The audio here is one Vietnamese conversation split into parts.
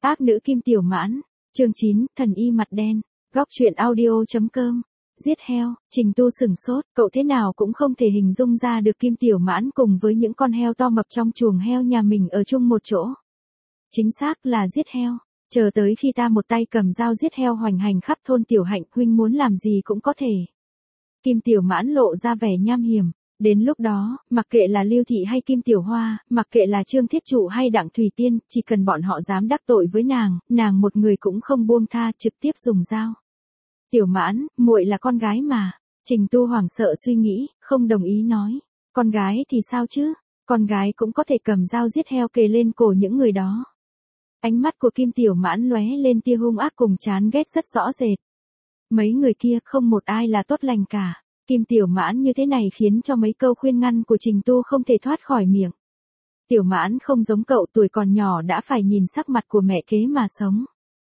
Ác nữ Kim Tiểu Mãn, chương 9, thần y mặt đen, góc truyện audio.com. Giết heo, Trình Tu sửng sốt, cậu thế nào cũng không thể hình dung ra được Kim Tiểu Mãn cùng với những con heo to mập trong chuồng heo nhà mình ở chung một chỗ. Chính xác là giết heo, chờ tới khi ta một tay cầm dao giết heo hoành hành khắp thôn Tiểu Hạnh, huynh muốn làm gì cũng có thể. Kim Tiểu Mãn lộ ra vẻ nham hiểm. Đến lúc đó, mặc kệ là Lưu Thị hay Kim Tiểu Hoa, mặc kệ là Trương Thiết Trụ hay Đặng Thùy Tiên, chỉ cần bọn họ dám đắc tội với nàng một người cũng không buông tha, trực tiếp dùng dao. Tiểu Mãn, muội là con gái mà. Trình Tu hoảng sợ suy nghĩ, không đồng ý nói. Con gái thì sao chứ? Con gái cũng có thể cầm dao giết heo kề lên cổ những người đó. Ánh mắt của Kim Tiểu Mãn lóe lên tia hung ác cùng chán ghét rất rõ rệt. Mấy người kia không một ai là tốt lành cả. Kim Tiểu Mãn như thế này khiến cho mấy câu khuyên ngăn của Trình Tu không thể thoát khỏi miệng. Tiểu Mãn không giống cậu, tuổi còn nhỏ đã phải nhìn sắc mặt của mẹ kế mà sống.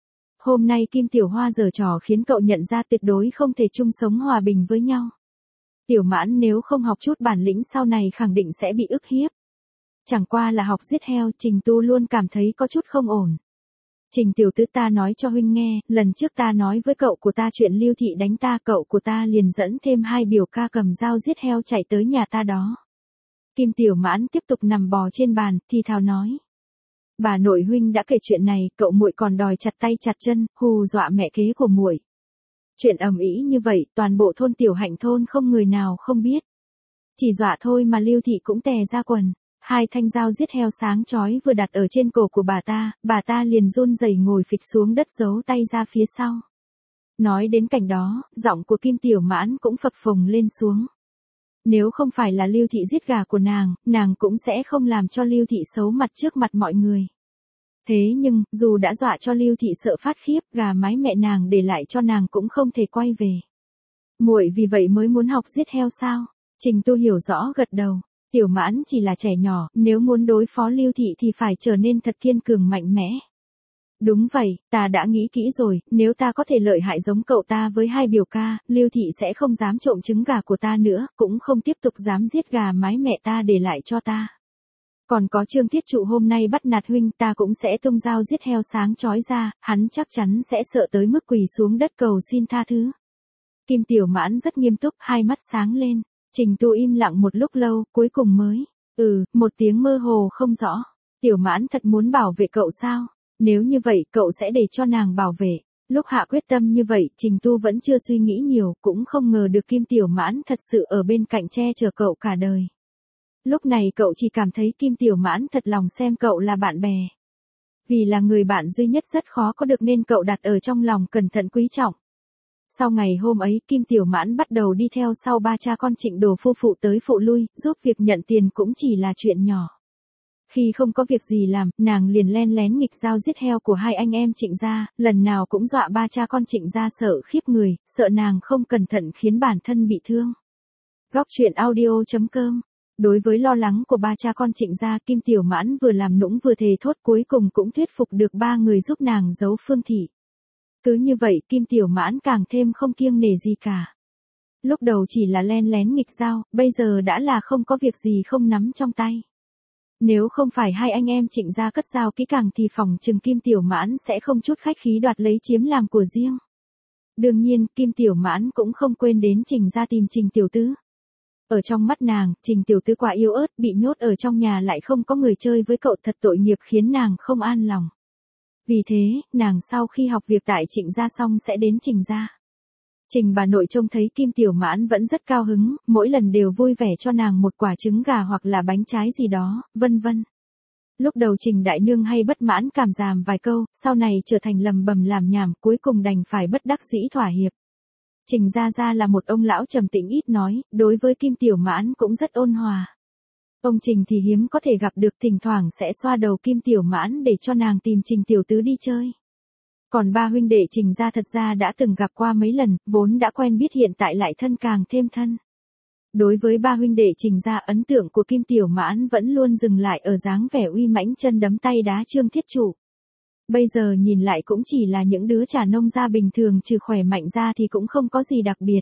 Hôm nay Kim Tiểu Hoa giở trò khiến cậu nhận ra tuyệt đối không thể chung sống hòa bình với nhau. Tiểu Mãn nếu không học chút bản lĩnh sau này khẳng định sẽ bị ức hiếp. Chẳng qua là học giết heo, Trình Tu luôn cảm thấy có chút không ổn. Trình tiểu tứ, ta nói cho huynh nghe, lần trước ta nói với cậu của ta chuyện Lưu Thị đánh ta, cậu của ta liền dẫn thêm hai biểu ca cầm dao giết heo chạy tới nhà ta đó. Kim Tiểu Mãn tiếp tục nằm bò trên bàn, thì thào nói. Bà nội huynh đã kể chuyện này, cậu muội còn đòi chặt tay chặt chân, hù dọa mẹ kế của muội. Chuyện ầm ĩ như vậy, toàn bộ thôn Tiểu Hạnh thôn không người nào không biết. Chỉ dọa thôi mà Lưu Thị cũng tè ra quần. Hai thanh dao giết heo sáng chói vừa đặt ở trên cổ của bà ta liền run rẩy ngồi phịch xuống đất giấu tay ra phía sau. Nói đến cảnh đó, giọng của Kim Tiểu Mãn cũng phập phồng lên xuống. Nếu không phải là Lưu Thị giết gà của nàng cũng sẽ không làm cho Lưu Thị xấu mặt trước mặt mọi người. Thế nhưng, dù đã dọa cho Lưu Thị sợ phát khiếp, gà mái mẹ nàng để lại cho nàng cũng không thể quay về. Muội vì vậy mới muốn học giết heo sao? Trình Tu hiểu rõ gật đầu. Tiểu Mãn chỉ là trẻ nhỏ, nếu muốn đối phó Lưu Thị thì phải trở nên thật kiên cường mạnh mẽ. Đúng vậy, ta đã nghĩ kỹ rồi, nếu ta có thể lợi hại giống cậu ta với hai biểu ca, Lưu Thị sẽ không dám trộm trứng gà của ta nữa, cũng không tiếp tục dám giết gà mái mẹ ta để lại cho ta. Còn có Trương Thiết Trụ hôm nay bắt nạt huynh, ta cũng sẽ tung dao giết heo sáng chói ra, hắn chắc chắn sẽ sợ tới mức quỳ xuống đất cầu xin tha thứ. Kim Tiểu Mãn rất nghiêm túc, hai mắt sáng lên. Trình Tu im lặng một lúc lâu, cuối cùng mới, một tiếng mơ hồ không rõ. Tiểu Mãn thật muốn bảo vệ cậu sao? Nếu như vậy, cậu sẽ để cho nàng bảo vệ. Lúc hạ quyết tâm như vậy, Trình Tu vẫn chưa suy nghĩ nhiều, cũng không ngờ được Kim Tiểu Mãn thật sự ở bên cạnh che chở cậu cả đời. Lúc này cậu chỉ cảm thấy Kim Tiểu Mãn thật lòng xem cậu là bạn bè. Vì là người bạn duy nhất rất khó có được nên cậu đặt ở trong lòng cẩn thận quý trọng. Sau ngày hôm ấy, Kim Tiểu Mãn bắt đầu đi theo sau ba cha con Trịnh Đồ phu phụ tới phụ lui, giúp việc nhận tiền cũng chỉ là chuyện nhỏ. Khi không có việc gì làm, nàng liền len lén nghịch dao giết heo của hai anh em Trịnh gia, lần nào cũng dọa ba cha con Trịnh gia sợ khiếp người, sợ nàng không cẩn thận khiến bản thân bị thương. Góc truyện audio.com. Đối với lo lắng của ba cha con Trịnh gia, Kim Tiểu Mãn vừa làm nũng vừa thề thốt, cuối cùng cũng thuyết phục được ba người giúp nàng giấu Phương Thị. Cứ như vậy, Kim Tiểu Mãn càng thêm không kiêng nể gì cả. Lúc đầu chỉ là len lén nghịch dao, bây giờ đã là không có việc gì không nắm trong tay. Nếu không phải hai anh em Trịnh gia cất dao kỹ càng thì phòng chừng Kim Tiểu Mãn sẽ không chút khách khí đoạt lấy chiếm làm của riêng. Đương nhiên, Kim Tiểu Mãn cũng không quên đến Trình gia tìm Trình Tiểu Tứ. Ở trong mắt nàng, Trình Tiểu Tứ quá yếu ớt, bị nhốt ở trong nhà lại không có người chơi với cậu, thật tội nghiệp khiến nàng không an lòng. Vì thế, nàng sau khi học việc tại Trịnh gia xong sẽ đến Trình gia. Trình bà nội trông thấy Kim Tiểu Mãn vẫn rất cao hứng, mỗi lần đều vui vẻ cho nàng một quả trứng gà hoặc là bánh trái gì đó, vân vân. Lúc đầu Trình đại nương hay bất mãn cảm giảm vài câu, sau này trở thành lầm bầm làm nhảm, cuối cùng đành phải bất đắc dĩ thỏa hiệp. Trình gia là một ông lão trầm tĩnh ít nói, đối với Kim Tiểu Mãn cũng rất ôn hòa. Ông Trình thì hiếm có thể gặp được, thỉnh thoảng sẽ xoa đầu Kim Tiểu Mãn để cho nàng tìm Trình Tiểu Tứ đi chơi. Còn ba huynh đệ Trình gia thật ra đã từng gặp qua mấy lần, vốn đã quen biết, hiện tại lại thân càng thêm thân. Đối với ba huynh đệ Trình gia, ấn tượng của Kim Tiểu Mãn vẫn luôn dừng lại ở dáng vẻ uy mãnh chân đấm tay đá Trương Thiết Trụ. Bây giờ nhìn lại cũng chỉ là những đứa trả nông gia bình thường, trừ khỏe mạnh ra thì cũng không có gì đặc biệt.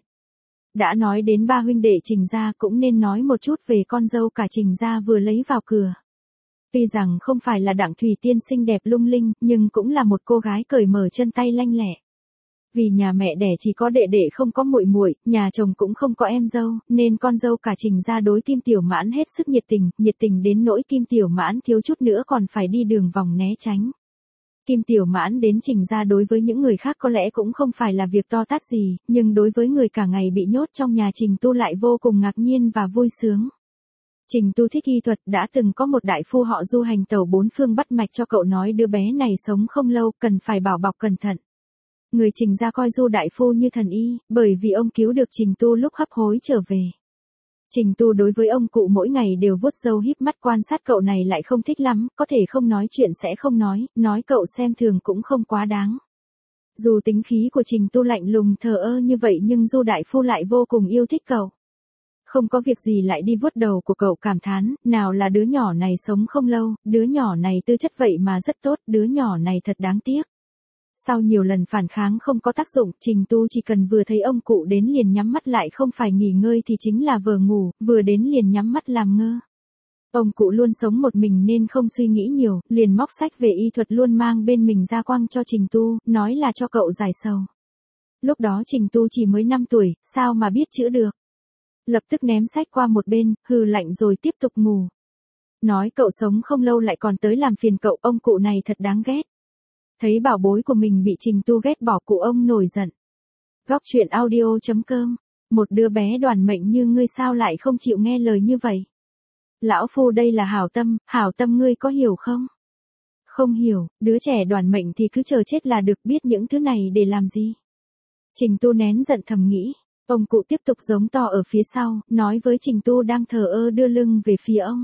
Đã nói đến ba huynh đệ Trình gia, cũng nên nói một chút về con dâu cả Trình gia vừa lấy vào cửa. Tuy rằng không phải là Đặng Thùy Tiên xinh đẹp lung linh, nhưng cũng là một cô gái cởi mở chân tay lanh lẹ. Vì nhà mẹ đẻ chỉ có đệ đệ không có muội muội, nhà chồng cũng không có em dâu, nên con dâu cả Trình gia đối Kim Tiểu Mãn hết sức nhiệt tình đến nỗi Kim Tiểu Mãn thiếu chút nữa còn phải đi đường vòng né tránh. Kim Tiểu Mãn đến Trình gia đối với những người khác có lẽ cũng không phải là việc to tát gì, nhưng đối với người cả ngày bị nhốt trong nhà Trình Tu lại vô cùng ngạc nhiên và vui sướng. Trình Tu thích y thuật, đã từng có một đại phu họ Du hành tẩu bốn phương bắt mạch cho cậu nói đứa bé này sống không lâu, cần phải bảo bọc cẩn thận. Người Trình gia coi Du đại phu như thần y, bởi vì ông cứu được Trình Tu lúc hấp hối trở về. Trình Tu đối với ông cụ mỗi ngày đều vuốt râu híp mắt quan sát cậu này lại không thích lắm, có thể không nói chuyện sẽ không nói cậu xem thường cũng không quá đáng. Dù tính khí của Trình Tu lạnh lùng thờ ơ như vậy nhưng Du đại phu lại vô cùng yêu thích cậu. Không có việc gì lại đi vuốt đầu của cậu cảm thán, nào là đứa nhỏ này sống không lâu, đứa nhỏ này tư chất vậy mà rất tốt, đứa nhỏ này thật đáng tiếc. Sau nhiều lần phản kháng không có tác dụng, Trình Tu chỉ cần vừa thấy ông cụ đến liền nhắm mắt lại, không phải nghỉ ngơi thì chính là vờ ngủ, vừa đến liền nhắm mắt làm ngơ. Ông cụ luôn sống một mình nên không suy nghĩ nhiều, liền móc sách về y thuật luôn mang bên mình ra quăng cho Trình Tu, nói là cho cậu giải sầu. Lúc đó Trình Tu chỉ mới 5 tuổi, sao mà biết chữ được. Lập tức ném sách qua một bên, hừ lạnh rồi tiếp tục ngủ. Nói cậu sống không lâu lại còn tới làm phiền cậu, ông cụ này thật đáng ghét. Thấy bảo bối của mình bị Trình Tu ghét bỏ, cụ ông nổi giận. Góc truyện audio.com. Một đứa bé đoản mệnh như ngươi sao lại không chịu nghe lời như vậy? Lão phu đây là hảo tâm ngươi có hiểu không? Không hiểu, đứa trẻ đoản mệnh thì cứ chờ chết là được, biết những thứ này để làm gì? Trình Tu nén giận thầm nghĩ. Ông cụ tiếp tục giống to ở phía sau, nói với Trình Tu đang thờ ơ đưa lưng về phía ông.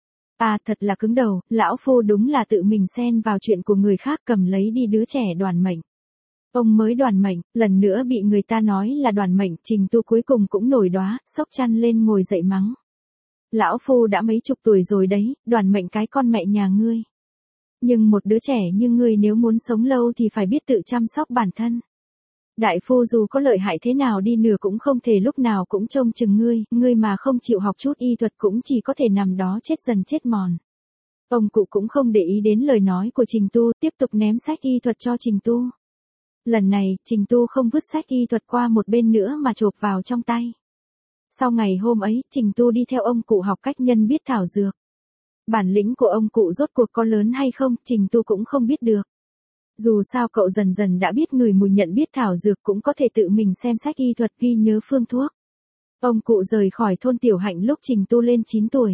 À thật là cứng đầu, lão phu đúng là tự mình xen vào chuyện của người khác, cầm lấy đi đứa trẻ đoản mệnh. Ông mới đoản mệnh, lần nữa bị người ta nói là đoản mệnh, Trình Tu cuối cùng cũng nổi đoá, xốc chăn lên ngồi dậy mắng. Lão phu đã mấy chục tuổi rồi đấy, đoản mệnh cái con mẹ nhà ngươi. Nhưng một đứa trẻ như ngươi nếu muốn sống lâu thì phải biết tự chăm sóc bản thân. Đại phu dù có lợi hại thế nào đi nữa cũng không thể lúc nào cũng trông chừng ngươi mà không chịu học chút y thuật cũng chỉ có thể nằm đó chết dần chết mòn. Ông cụ cũng không để ý đến lời nói của Trình Tu, tiếp tục ném sách y thuật cho Trình Tu. Lần này, Trình Tu không vứt sách y thuật qua một bên nữa mà chộp vào trong tay. Sau ngày hôm ấy, Trình Tu đi theo ông cụ học cách nhân biết thảo dược. Bản lĩnh của ông cụ rốt cuộc có lớn hay không, Trình Tu cũng không biết được. Dù sao cậu dần dần đã biết người mùi nhận biết thảo dược, cũng có thể tự mình xem sách y thuật ghi nhớ phương thuốc. Ông cụ rời khỏi thôn Tiểu Hạnh lúc Trình Tu lên 9 tuổi.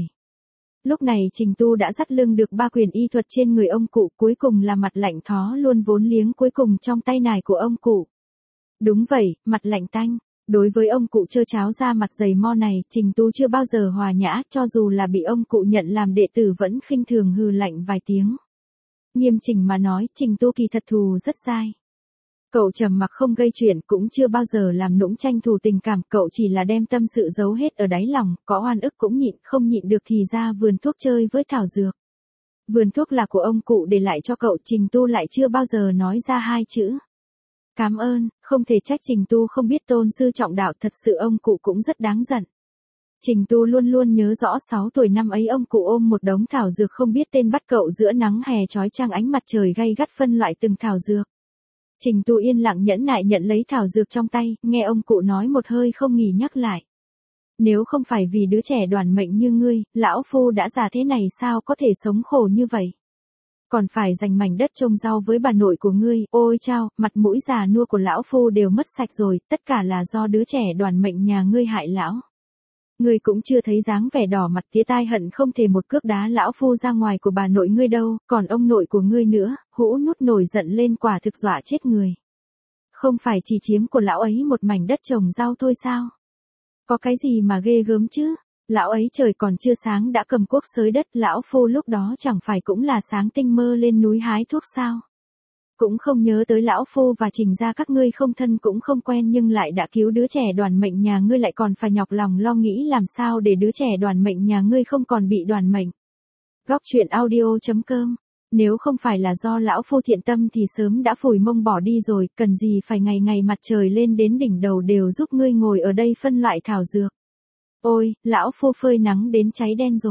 Lúc này Trình Tu đã dắt lưng được 3 quyển y thuật trên người ông cụ, cuối cùng là mặt lạnh thó luôn vốn liếng cuối cùng trong tay nải của ông cụ. Đúng vậy, mặt lạnh tanh. Đối với ông cụ trơ cháo da mặt dày mo này, Trình Tu chưa bao giờ hòa nhã, cho dù là bị ông cụ nhận làm đệ tử vẫn khinh thường hừ lạnh vài tiếng. Nghiêm chỉnh mà nói, Trình Tu kỳ thật thù rất dai. Cậu trầm mặc không gây chuyện, cũng chưa bao giờ làm nũng tranh thù tình cảm, cậu chỉ là đem tâm sự giấu hết ở đáy lòng, có oan ức cũng nhịn, không nhịn được thì ra vườn thuốc chơi với thảo dược. Vườn thuốc là của ông cụ để lại cho cậu, Trình Tu lại chưa bao giờ nói ra 2 chữ. Cảm ơn, không thể trách Trình Tu không biết tôn sư trọng đạo, thật sự ông cụ cũng rất đáng giận. Trình Tu luôn luôn nhớ rõ 6 tuổi năm ấy ông cụ ôm một đống thảo dược không biết tên bắt cậu giữa nắng hè chói chang ánh mặt trời gay gắt phân loại từng thảo dược. Trình Tu yên lặng nhẫn nại nhận lấy thảo dược trong tay, nghe ông cụ nói một hơi không nghỉ nhắc lại. Nếu không phải vì đứa trẻ đoản mệnh như ngươi, lão phu đã già thế này sao có thể sống khổ như vậy. Còn phải dành mảnh đất trồng rau với bà nội của ngươi, ôi chao, mặt mũi già nua của lão phu đều mất sạch rồi, tất cả là do đứa trẻ đoản mệnh nhà ngươi hại lão. Ngươi cũng chưa thấy dáng vẻ đỏ mặt tía tai hận không thể một cước đá lão phu ra ngoài của bà nội ngươi đâu, còn ông nội của ngươi nữa, hũ nút nổi giận lên quả thực dọa chết người. Không phải chỉ chiếm của lão ấy một mảnh đất trồng rau thôi sao? Có cái gì mà ghê gớm chứ? Lão ấy trời còn chưa sáng đã cầm cuốc xới đất, lão phu lúc đó chẳng phải cũng là sáng tinh mơ lên núi hái thuốc sao? Cũng không nhớ tới lão phu và Trình gia các ngươi không thân cũng không quen nhưng lại đã cứu đứa trẻ đoản mệnh nhà ngươi, lại còn phải nhọc lòng lo nghĩ làm sao để đứa trẻ đoản mệnh nhà ngươi không còn bị đoản mệnh. Góc truyện audio.com. Nếu không phải là do lão phu thiện tâm thì sớm đã phủi mông bỏ đi rồi, cần gì phải ngày ngày mặt trời lên đến đỉnh đầu đều giúp ngươi ngồi ở đây phân loại thảo dược. Ôi, lão phu phơi nắng đến cháy đen rồi.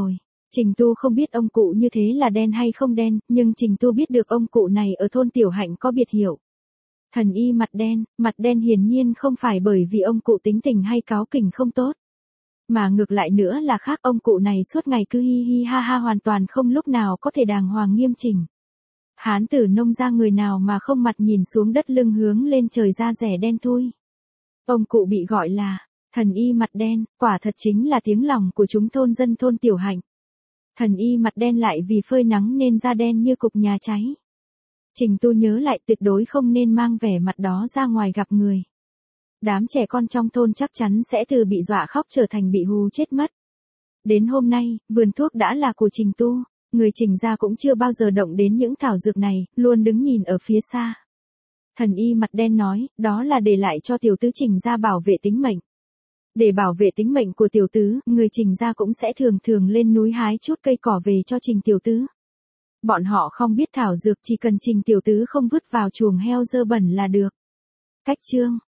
Trình Tu không biết ông cụ như thế là đen hay không đen, nhưng Trình Tu biết được ông cụ này ở thôn Tiểu Hạnh có biệt hiệu. Thần y mặt đen hiển nhiên không phải bởi vì ông cụ tính tình hay cáu kỉnh không tốt. Mà ngược lại nữa là khác, ông cụ này suốt ngày cứ hi hi ha ha, hoàn toàn không lúc nào có thể đàng hoàng nghiêm chỉnh. Hán tử nông ra người nào mà không mặt nhìn xuống đất, lưng hướng lên trời, da rẻ đen thui. Ông cụ bị gọi là thần y mặt đen, quả thật chính là tiếng lòng của chúng thôn dân thôn Tiểu Hạnh. Thần y mặt đen lại vì phơi nắng nên da đen như cục nhà cháy. Trình Tu nhớ lại tuyệt đối không nên mang vẻ mặt đó ra ngoài gặp người. Đám trẻ con trong thôn chắc chắn sẽ từ bị dọa khóc trở thành bị hù chết mất. Đến hôm nay, vườn thuốc đã là của Trình Tu, người Trình gia cũng chưa bao giờ động đến những thảo dược này, luôn đứng nhìn ở phía xa. Thần y mặt đen nói, đó là để lại cho tiểu tứ Trình gia bảo vệ tính mệnh. Để bảo vệ tính mệnh của tiểu tứ, người Trình gia cũng sẽ thường thường lên núi hái chút cây cỏ về cho Trình tiểu tứ. Bọn họ không biết thảo dược, chỉ cần Trình tiểu tứ không vứt vào chuồng heo dơ bẩn là được. Cách chương